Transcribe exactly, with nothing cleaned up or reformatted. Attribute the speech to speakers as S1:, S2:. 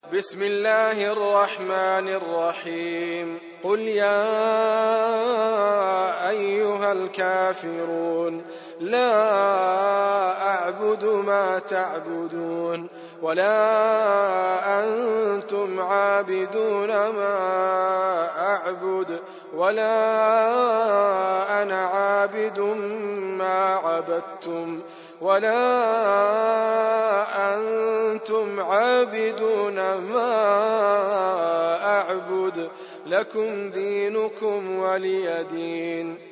S1: بسم الله الرحمن الرحيم قل يا أيها الكافرون لا أعبد ما تعبدون ولا أنتم عابدون ما أعبد ولا أنا عابد ما عبدتم ولا أنتم عابدون ما أعبد لكم دينكم ولي دين.